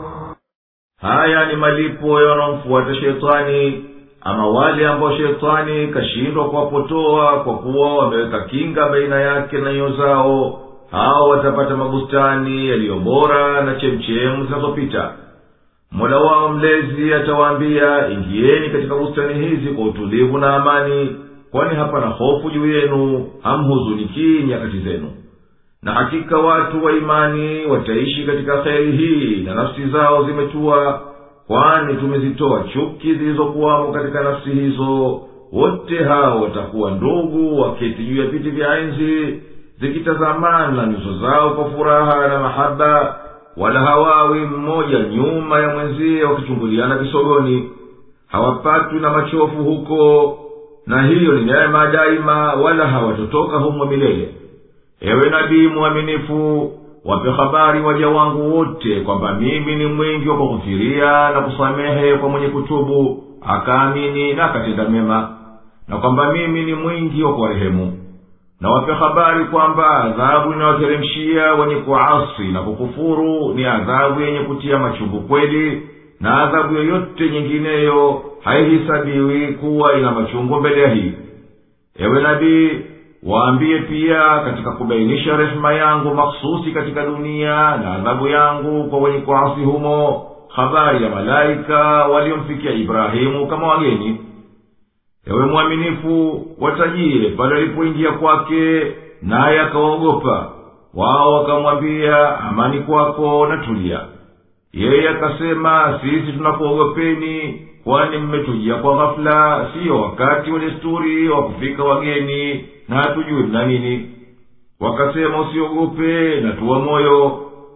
Haya ni malipo ya wanaomfuata shetani, ama wale ambao shetani kashindwa kuwapotoa kwa kuwa wameweka kinga baina yake na nyoyo zao. Hao watapata mabustani yaliyo bora na chemchemu zinazopita. Mola wao mlezi atawaambia ingieni katika bustani hizi kwa utulivu na amani, kwani hapana hofu juu yenu, hamhuzuniki nyakati zenu. Na hakika watu wa imani wataishi katika kheri hii na nafsi zao zimetua, kwani tumezitoa chuki zilizokuwamo katika nafsi hizo. Wote hao watakuwa ndugu waketi juu ya viti vya enzi, zikitazamana nyuso zao kwa furaha na mahaba, wala hawawi mmoja nyuma ya mwenzie wakichunguliana visogoni. Hawapatwi na machofu huko, na hiyo ni neema daima, wala hawatotoka humo milele. Ewe nabii mwaminifu, wape habari waja wangu wote kwamba mimi ni mwingi wa kughufiria na kusamehe kwa mwenye kutubu akaamini na akatenda mema, na kwamba mimi ni mwingi wa kuwarehemu. Na wape habari kwamba adhabu inayoteremshia wenye kuasi na kukufuru ni adhabu yenye kutia machungu kweli, na adhabu yoyote nyingineyo haihisabiwi kuwa ina machungu mbele ya hii. Ewe nabii, waambie pia katika kubainisha rehema yangu mahsusi katika dunia na adhabu yangu kwa wenye kuasi humo, habari ya malaika waliomfikia Ibrahimu kama wageni. Ewe mwaminifu, watajie pale alipoingia kwake naye akawaogopa. Wao wakamwambia amani kwako na tulia. Yeye akasema sisi tunakuogopeni, kwani mmetujia kwa ghafla, siyo wakati wa desturi wa kufika wageni, na hatujui mna nini. Wakasema usiogope na tuwa moyo,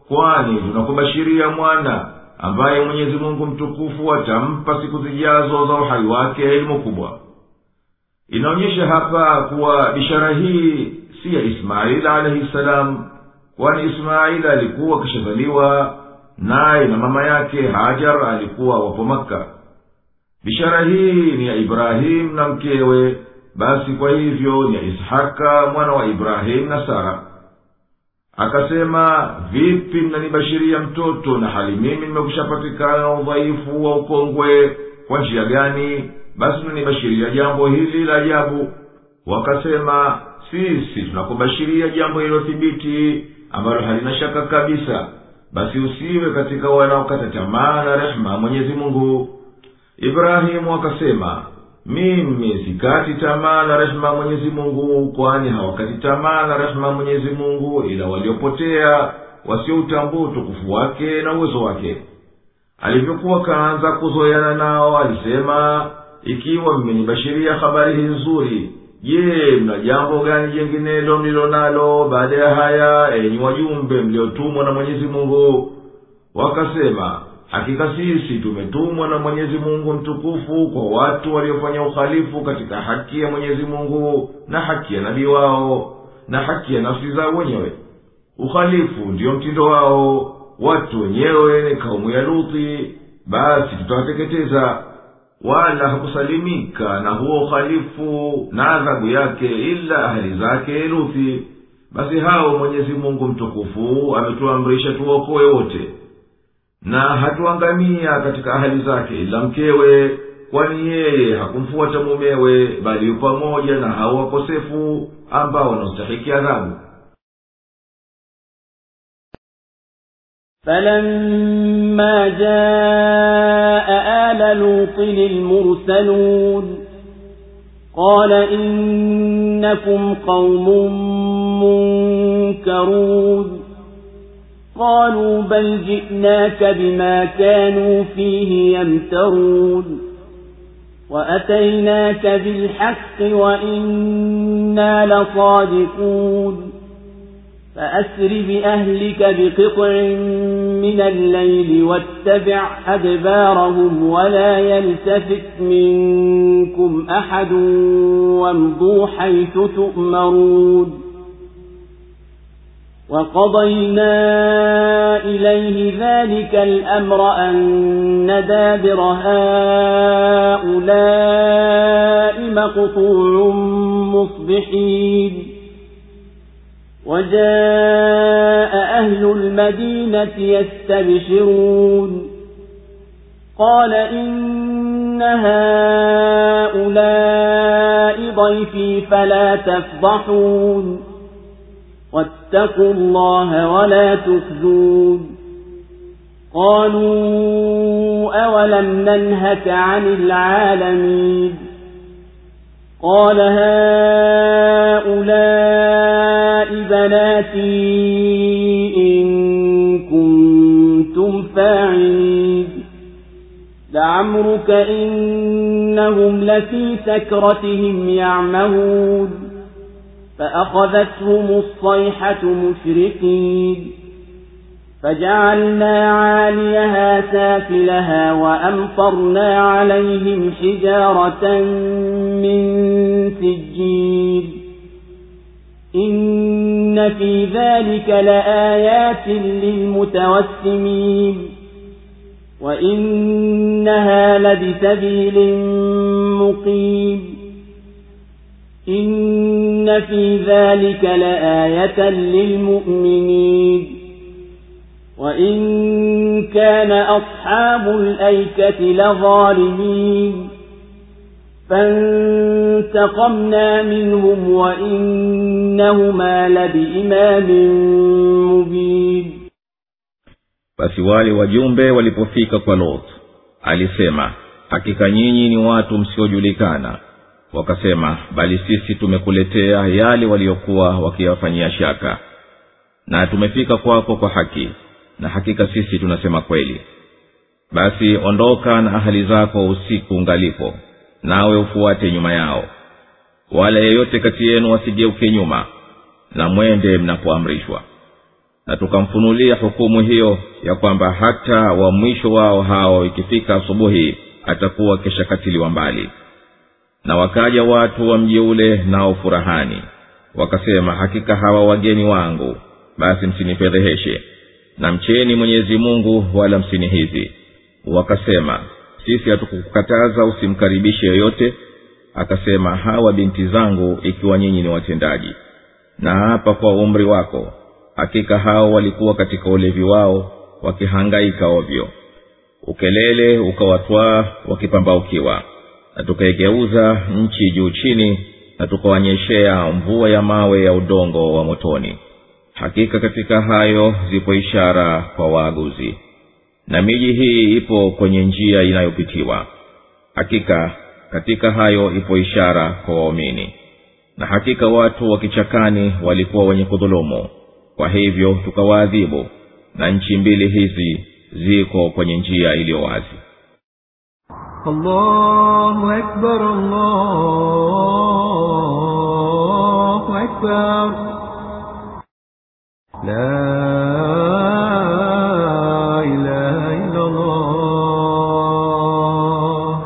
kwani tunakubashiria mwana ambaye Mwenyezi Mungu mtukufu atampa siku zijazo za uhai wake elimu kubwa. Inaonyesha hapa kuwa bishara hii si ya Ismail alayhi salam, kwani Ismail alikuwa kishazaliwa naye na mama yake Hajar alikuwa wapo Makka. Bishara hii ni ya Ibrahim na mkewe, basi kwa hivyo ni ya Ishaka mwana wa Ibrahim na Sara. Akasema, vipi mnanibashiria mtoto na hali mimi nimekushapatikana udhaifu wa ukongwe? Kwa njia gani? Basi mnanibashiria jambo hili la ajabu. Wakasema, sisi tunakubashiria jambo hilo thibiti ambalo halina shaka kabisa, basi usiwe katika wanaokata tamaa na rehema Mwenyezi Mungu. Ibrahimu akasema, mimi sikati tamaa na rehema Mwenyezi Mungu, kwani hawakati tamaa na rehema Mwenyezi Mungu ila waliopotea, wasioutambua utukufu wake na uwezo wake. Alivyokuwa kaanza kuzoeana nao, alisema, ikiwa mmenibashiria habari hii nzuri, je, mna jambo gani jenginelo mlilo nalo baada ya haya, enyi wajumbe mliotumwa na Mwenyezi Mungu? Wakasema, hakika sisi tumetumwa na Mwenyezi Mungu mtukufu kwa watu waliofanya ukhalifu katika haki ya Mwenyezi Mungu na haki ya nabii wao na haki ya nafsi zao wenyewe. Ukhalifu ndio mtindo wao, watu wenyewe ni kaumu ya Luthi, basi tutawateketeza. Wala hakusalimika na huo ukhalifu na adhabu yake ila ahali zake Luthi. Basi hao Mwenyezi Mungu mtukufu ametuamrisha tuokoe wote, na hatuangamia katika ahali zake ila mkewe, kwani yeye hakumfuata mumewe, bali yu pamoja na hao wakosefu ambao wanastahiki adhabu. فلما جاء آل لوط المرسلون قال إنكم قوم منكرون قالوا بل جئناك بما كانوا فيه يمترون وأتيناك بالحق وإنا لصادقون فأسر بأهلك بقطع من الليل واتبع أدبارهم ولا يلتفت منكم أحد وامضوا حيث تؤمرون وقضينا إليه ذلك الأمر أن دابر هؤلاء مقطوع مصبحين وجاء أهل المدينة يستبشرون قال إن هؤلاء ضيفي فلا تفضحون واتقوا الله ولا تخزون قالوا أولم ننهك عن العالمين قال هؤلاء بناتي إن كنتم فاعلين لعمرك إنهم لفي سكرتهم يعمهون فأخذتهم الصيحة مشرقين فجعلنا عاليها سافلها وأمطرنا عليهم حجارة من سجيل إن في ذلك لآيات للمتوسمين وإنها لبسبيل مقيم إن في ذلك لآية للمؤمنين وإن كان أصحاب الأيكة لظالمين فانتقمنا منهم وإنهما لبإمام مبين. Basi wale wajumbe walipofika kwa Lot, alisema, hakika nyinyi ni watu msiojulikana. Wakasema, bali sisi tumekuletea yale waliokuwa wakiyafanyia shaka, na tumefika kwako kwa haki, na hakika sisi tunasema kweli. Basi ondoka na ahali zako usiku ungalipo, nawe ufuate nyuma yao, wala yeyote kati yenu wasigeuke nyuma, na mwende mnapoamrishwa. na tukamfunulia hukumu hiyo ya kwamba hata wa mwisho wao hao ikifika asubuhi atakuwa keshakatiliwa mbali. Na wakaja watu wa mji ule nao furahani, wakasema, hakika hawa wageni wangu, basi msinifedheheshe, na mcheni Mwenyezi Mungu wala msinihizi. Wakasema, sisi hatukukataza usimkaribishe yoyote. Akasema, hawa binti zangu ikiwa nyinyi ni watendaji, na hapa kwa umri wako, hakika hao walikuwa katika ulevi wao wakihangaika ovyo, ukelele ukawatwaa wakipambaukiwa, na tukaigeuza nchi juu chini, na tukawanyeshea mvua ya mawe ya udongo wa motoni. Hakika katika hayo zipo ishara kwa waaguzi, na miji hii ipo kwenye njia inayopitiwa. Hakika katika hayo ipo ishara kwa waumini. Na hakika watu wa kichakani walikuwa wenye kudhulumu, kwa hivyo tukawaadhibu, na nchi mbili hizi ziko kwenye njia iliyo wazi. Allahu Akbar, Allahu Akbar, la ilaha illa Allah.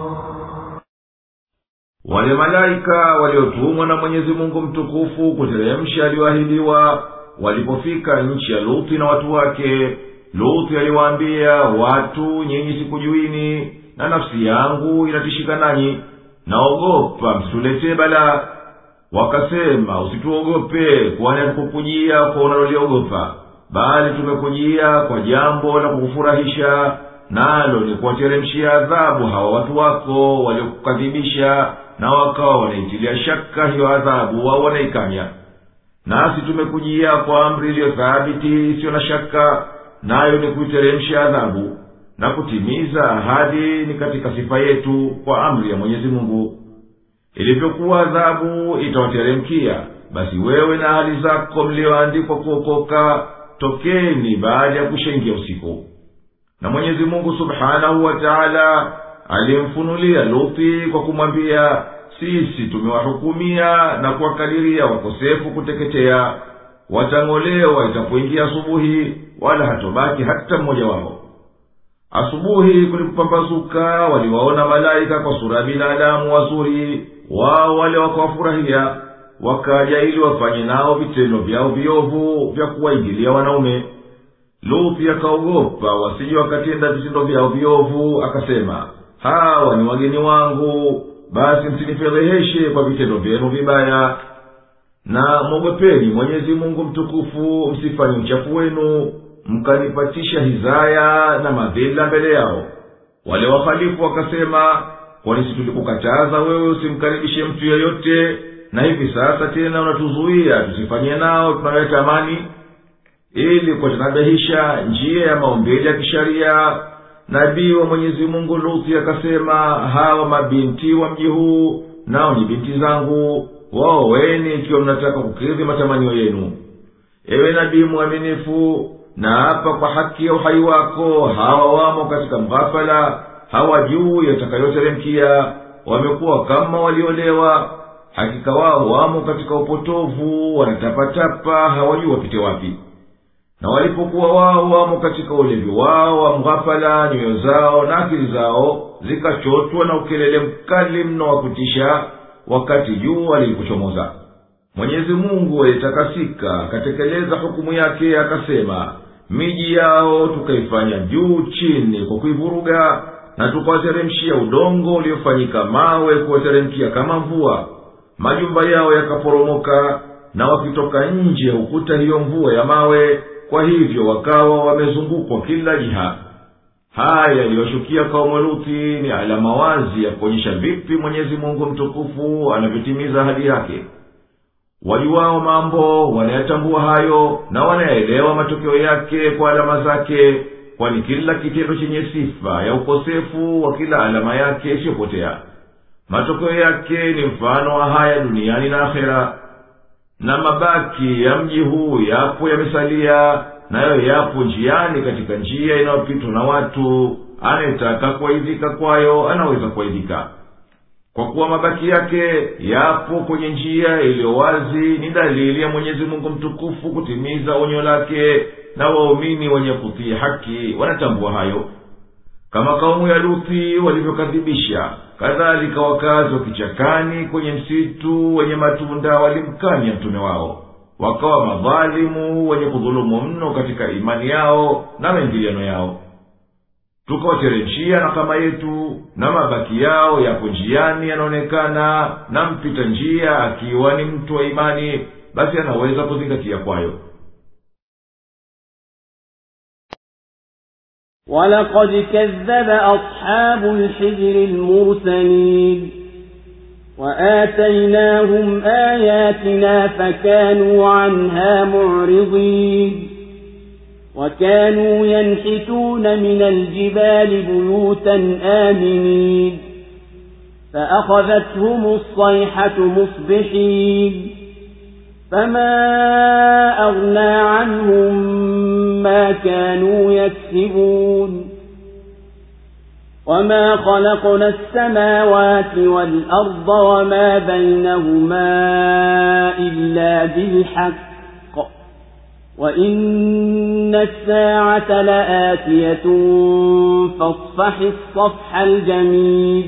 Wale malaika waliotumwa na Mwenyezi Mungu mtukufu kuteremsha aliyoahidiwa walipofika nchi ya Luthi na watu wake, Luthi aliwaambia watu, nyinyi sikujuini, na nafsi yangu inatishika nanyi, naogopa msituletee balaa. Wakasema, usituogope, kwani hatukukujia kwa unaloliogopa, bali tumekujia kwa jambo la kukufurahisha, nalo ni kuwateremshia adhabu hawa watu wako waliokukadhibisha, na wakawa wanaitilia shaka hiyo adhabu wao wanaikanya. Nasi tumekujia kwa amri iliyo thabiti isiyo na shaka, nayo ni kuiteremsha adhabu, na kutimiza ahadi ni katika sifa yetu kwa amri ya Mwenyezi Mungu. Ilivyokuwa adhabu itawateremkia, basi wewe na ahali zako mlioandikwa kuokoka, tokeni baada ya kushaingia usiku. Na Mwenyezi Mungu Subhanahu wa Ta'ala alimfunulia Luthi kwa kumwambia, sisi tumewahukumia na kuwakadiria wakosefu kuteketea, watang'olewa itapoingia asubuhi, wala hatobaki hata mmoja wao. Asubuhi kulipopambazuka, waliwaona malaika kwa sura ya binadamu wazuri, wao wale wakawafurahia, wakaja ili wafanye nao vitendo vyao viovu vya kuwaingilia wanaume. Luthi akaogopa wasije wakatenda vitendo vyao viovu, akasema, hawa ni wageni wangu, basi msinifedheheshe kwa vitendo vyenu vibaya. Na mwogopeni Mwenyezi Mungu mtukufu, msifanye uchafu wenu mkanipatisha hizaya na madhila mbele yao. Wale wahalifu wakasema, kwani si tulikukataza wewe usimkaribishe mtu yeyote, na hivi sasa tena unatuzuia tusifanye nao tunayotamani? Ili kuwatanabihisha njia ya maumbile ya kisharia, nabii wa Mwenyezi Mungu Luthi akasema, hawa mabinti wa mji huu nao ni binti zangu, waoweni ikiwa mnataka kukidhi matamanio yenu. Ewe nabii mwaminifu, na hapa kwa haki ya uhai wako, hawa wamo katika mghafala, hawajui yatakayoteremkia, wamekuwa kama waliolewa. Hakika wao wamo katika upotovu, wanatapatapa, hawajui wapite wapi. Na walipokuwa wao wamo katika ulevi wao wa mghafala, nyoyo zao na akili zao zikachotwa na ukelele mkali mno wa kutisha wakati jua lilipochomoza. Mwenyezi Mungu alitakasika akatekeleza hukumu yake, akasema, miji yao tukaifanya juu chini kwa kuivuruga, na tukawateremshia udongo uliofanyika mawe kuwateremkia kama mvua. Majumba yao yakaporomoka, na wakitoka nje hukuta hiyo mvua ya mawe, kwa hivyo wakawa wamezungukwa kila jiha. Haya yaliyoshukia kaumu Luthi ni alama wazi ya kuonyesha vipi Mwenyezi Mungu mtukufu anavyotimiza ahadi yake. Wajuwao mambo wanayatambua hayo, na wanaelewa matokeo yake kwa alama zake, kwani kila kitendo chenye sifa ya ukosefu wa kila alama yake isiyopotea. Matokeo yake ni mfano wa haya duniani na akhera. Na mabaki ya mji huu yapo yamesalia, nayo yapo njiani katika njia inayopitwa na watu, anayetaka kuaidhika kwayo anaweza kuaidhika. Kwa kuwa mabaki yake yapo kwenye njia iliyo wazi, ni dalili ya Mwenyezi Mungu mtukufu kutimiza onyo lake na waumini wenye kutii haki wanatambua hayo. Kama kaumu ya Luthi walivyokadhibisha, kadhalika wakazi wa kichakani kwenye msitu wenye matunda walimkanya mtume wao, wakawa madhalimu wenye kudhulumu mno katika imani yao na maingiliano yao. Tukawateremshia na kama yetu, na mabaki yao yapo njiani yanaonekana, na mpita njia akiwa ni mtu wa imani basi anaweza kuzingatia kwayo. وَلَقَدْ كَذَّبَ أَصْحَابُ الْحِجْرِ الْمُرْسَلِينَ وَآتَيْنَاهُمْ آيَاتِنَا فَكَانُوا عَنْهَا مُعْرِضِينَ وَكَانُوا يَنْحِتُونَ مِنَ الْجِبَالِ بُيُوتًا آمِنِينَ فَأَخَذَتْهُمُ الصَّيْحَةُ مُصْبِحِينَ فَمَا أَغْنَى عَنْهُمْ مَا كَانُوا يَكْسِبُونَ وَمَا خَلَقْنَا السَّمَاوَاتِ وَالْأَرْضَ وَمَا بَيْنَهُمَا إِلَّا بِالْحَقِّ وَإِنَّ السَّاعَةَ لَآتِيَةٌ فَاصْفَحِ الصَّفْحَ الْجَمِيلَ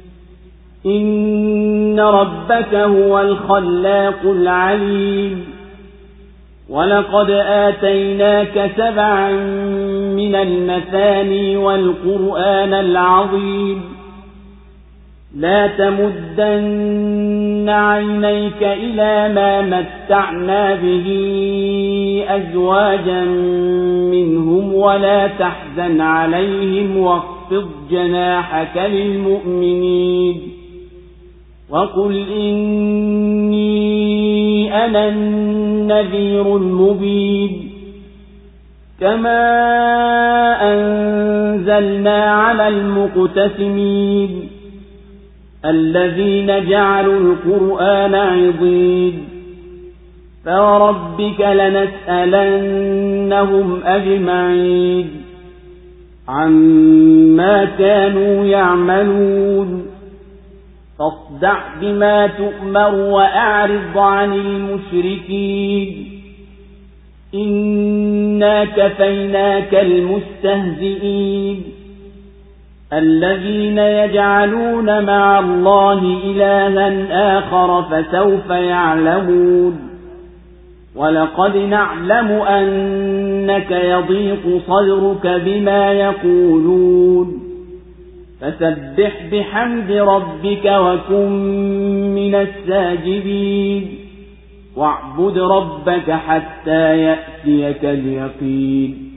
إِنَّ رَبَّكَ هُوَ الْخَلَّاقُ الْعَلِيمُ وَلَقَدْ آتَيْنَاكَ سَبْعًا مِنَ الْمَثَانِي وَالْقُرْآنَ الْعَظِيمَ لَا تَمُدَّنَّ عَيْنَيْكَ إِلَى مَا مَتَّعْنَا بِهِ أَزْوَاجًا مِنْهُمْ وَلَا تَحْزَنْ عَلَيْهِمْ وَاخْفِضْ جَنَاحَكَ لِلْمُؤْمِنِينَ وَقُلْ إِنِّي أَنَا النَّذِيرُ الْمُبِينُ كَمَا أَنزَلْنَا عَلَى الْمُقْتَسِمِينَ الَّذِينَ جَعَلُوا الْقُرْآنَ عِضِينَ فَوَرَبِّكَ لَنَسْأَلَنَّهُمْ أَجْمَعِينَ عَمَّا كَانُوا يَعْمَلُونَ فاصدع بما تؤمر وأعرض عن المشركين إنا كفيناك المستهزئين الذين يجعلون مع الله إلها آخر فسوف يعلمون ولقد نعلم أنك يضيق صدرك بما يقولون فسبح بحمد ربك وكن من الساجدين واعبد ربك حتى يأتيك اليقين.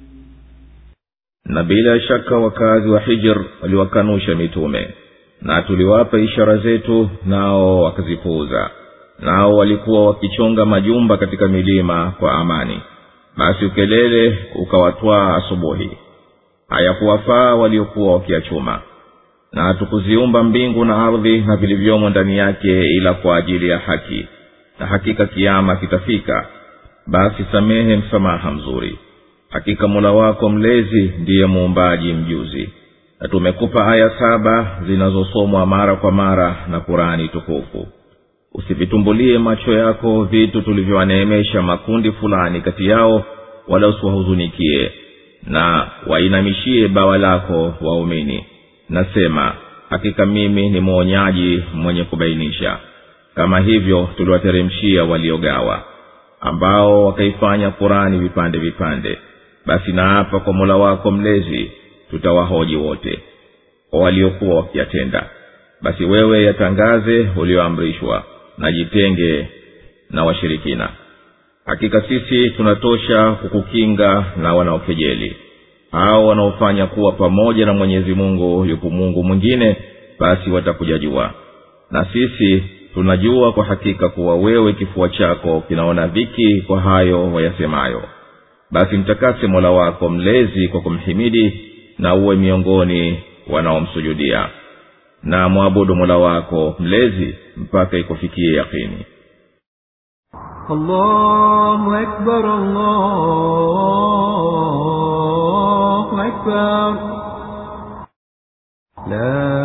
na bila shaka wakazi wa Hijr waliwakanusha mitume, na tuliwapa ishara zetu nao wakazipuuza. Nao walikuwa wakichonga majumba katika milima kwa amani, basi ukelele ukawatwaa asubuhi. Hayakuwafaa waliokuwa wakiachuma. Na hatukuziumba mbingu na ardhi na vilivyomo ndani yake ila kwa ajili ya haki, na hakika kiyama kitafika, basi samehe msamaha mzuri. Hakika Mola wako mlezi ndiye muumbaji mjuzi. Na tumekupa aya saba zinazosomwa mara kwa mara na Qur'ani tukufu. Usivitumbulie macho yako vitu tulivyowaneemesha makundi fulani kati yao, wala usiwahuzunikie, na wainamishie bawa lako waumini. Nasema hakika mimi ni mwonyaji mwenye kubainisha. Kama hivyo tuliwateremshia waliogawa, ambao wakaifanya Qur'ani vipande vipande. Basi naapa kwa Mola wako mlezi tutawahoji wote kwa waliokuwa wakiyatenda. Basi wewe yatangaze ulioamrishwa, na jitenge na washirikina. Hakika sisi tunatosha kukukinga na wanaokejeli. Hao wanaofanya kuwa pamoja na Mwenyezi Mungu yupo Mungu mwingine, basi watakujajua. Na sisi tunajua kwa hakika kuwa wewe kifua chako kinaona dhiki kwa hayo wayasemayo. Basi mtakase Mola wako mlezi kwa kumhimidi, na uwe miongoni wanaomsujudia. Na muabudu Mola wako mlezi mpaka ikufikie yakini. Allahu Akbar, Allahu Akbar. La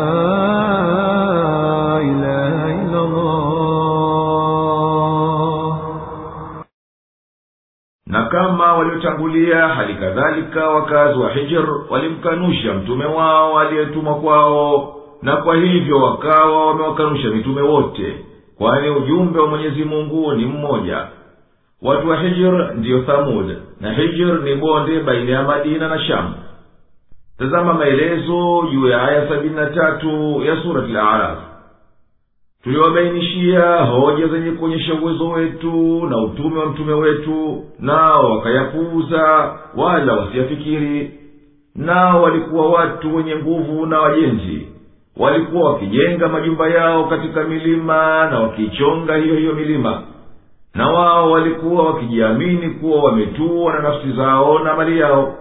ilaha illa Allah. Na kama waliotangulia hali kadhalika wakazi wa hijr walimkanusha mtume wao aliyetumwa kwao, na kwa hivyo wakawa wamewakanusha mitume wote, kwani ujumbe wa Mwenyezi Mungu ni mmoja. Watu wa hijr ndiyo Thamud, na hijr ni bonde baina ya Madina na Sham. Tazama maelezo juu ya aya sabini na tatu ya sura Al-A'raf. Tuliwabainishia hoja zenye kuonyesha uwezo wetu na utume wa mtume wetu, nao wakayapuuza wala wasiyafikiri. Nao walikuwa watu wenye nguvu na wajenzi, walikuwa wakijenga majumba yao katika milima na wakichonga hiyo hiyo milima, na wao walikuwa wakijiamini kuwa wametua na nafsi zao na mali yao.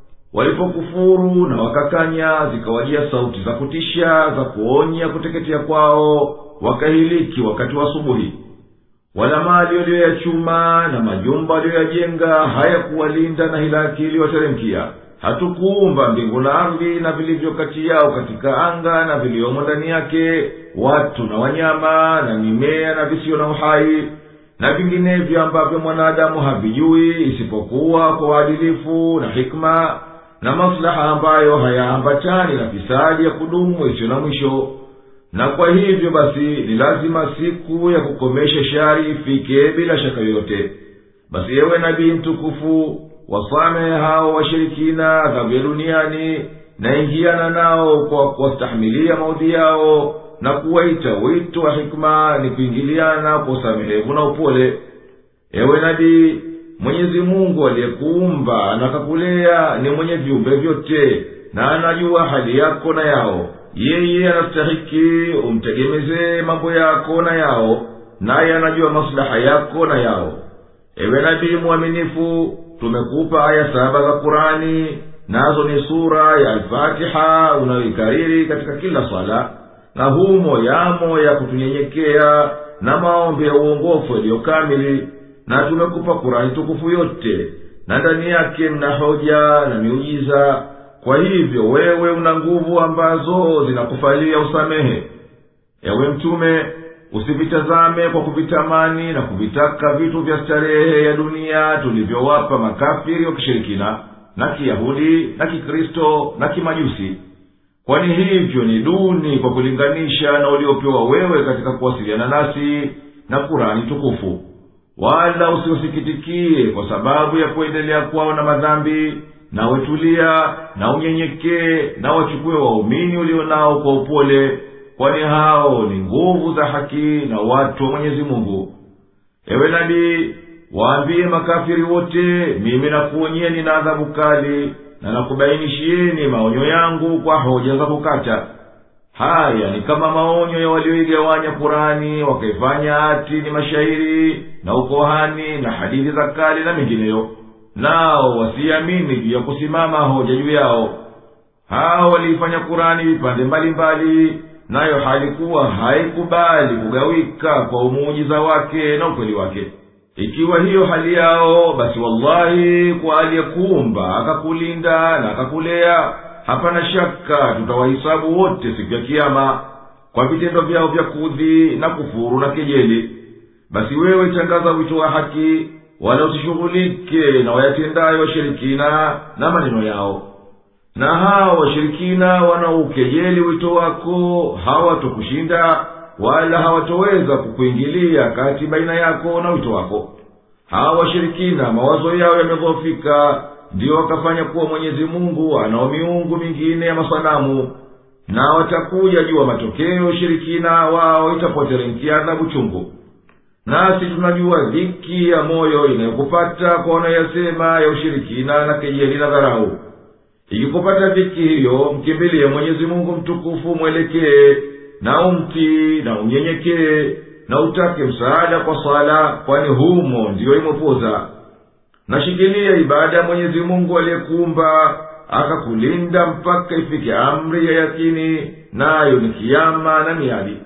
Walipokufuru na wakakanya, zikawajia sauti za kutisha za kuonya kuteketea kwao, wakahiliki wakati wa asubuhi. Wala mali walioyachuma na majumba walioyajenga hayakuwalinda na hilaki iliyoteremkia. Hatukuumba mbingu na ardhi na vilivyo kati yao katika anga na viliomo ndani yake, watu na wanyama na mimea na visio na uhai na vinginevyo ambavyo mwanadamu havijui, isipokuwa kwa uadilifu na hikma na maslaha ambayo hayaambatani na fisadi ya kudumu isiyo na mwisho. Na kwa hivyo basi ni lazima siku ya kukomesha shari ifike bila shaka yoyote. Basi ewe nabii mtukufu, wasamehe hao washirikina adhabu ya duniani, na ingiana nao kwa kuwastahimilia maudhi yao, na kuwaita wito wa hikma ni kuingiliana kwa usamehevu na upole. Ewe nabii, Mwenyezi Mungu aliyekuumba na akakulea ni mwenye viumbe vyote, na anajua hali yako na yao. Yeye anastahiki umtegemezee mambo yako na yao, naye anajua maslaha yako na yao. Ewe nabii mwaminifu, tumekupa aya saba za Qur'ani, nazo ni sura ya Al-Fatiha unayoikariri katika kila swala, na humo yamo ya kutunyenyekea na maombi ya uongofu yaliyo kamili. Na tumekupa Qur'ani tukufu yote, na ndani yake mna hoja na miujiza. Kwa hivyo wewe una nguvu ambazo zinakufalia usamehe. Ewe mtume, usivitazame kwa kuvitamani na kuvitaka vitu vya starehe ya dunia tulivyowapa makafiri wa kishirikina na Kiyahudi na Kikristo na Kimajusi, kwani hivyo ni duni kwa kulinganisha na uliopewa wewe katika kuwasiliana nasi na Qur'ani tukufu. Wala usiusikitikie kwa sababu ya kuendelea kwao na madhambi, na wetulia na unyenyekee na wachukue waumini ulionao kwa upole, kwani hao ni nguvu za haki na watu wa Mwenyezi Mungu. Ewe nabii, waambie makafiri wote, mimi nakuonyeni na adhabu kali, na nakubainishieni maonyo yangu kwa hoja za kukata. Haya ni kama maonyo ya walioigawanya Qur'ani wakaifanya ati ni mashairi na ukohani na hadithi za kale na mengineyo, nao wasiamini juu ya kusimama hoja juu yao. Hao waliifanya Qur'ani vipande mbalimbali, nayo halikuwa haikubali kugawika kwa umujiza wake na ukweli wake. Ikiwa hiyo hali yao, basi wallahi kwa aliyekuumba akakulinda na akakulea, hapana shaka tutawahisabu wote siku ya Kiyama kwa vitendo vyao vya kudhi na kufuru na kejeli. Basi wewe tangaza wito wa haki, wala usishughulike na wayatendayo washirikina na maneno yao. Na hao washirikina wanaukejeli wito wako hawatokushinda, wala hawatoweza kukuingilia kati baina yako na wito wako. Hao washirikina mawazo yao yamedhoofika, ndio wakafanya kuwa Mwenyezi Mungu anao miungu mingine ya masanamu, na watakuja jua matokeo ushirikina wao itapoteremkia adhabu chungu. Nasi tunajua dhiki ya moyo inayokupata kwa wanayasema ya ushirikina na kejeli na dharau. Ikikupata dhiki hiyo, mkimbilie Mwenyezi Mungu mtukufu, mwelekee na umti na unyenyekee, na utake msaada kwa sala, kwani humo ndiyo imepoza. Nashikilia ibada ya Mwenyezi Mungu aliyekuumba akakulinda mpaka ifike amri ya yakini, nayo ni kiyama na miadi.